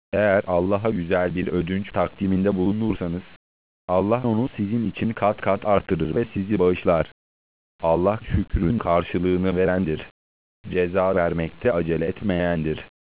Eğer Allah'a güzel bir ödünç takdiminde bulunursanız, Allah onu sizin için kat kat artırır ve sizi bağışlar. Allah şükrün karşılığını verendir. Ceza vermekte acele etmeyendir.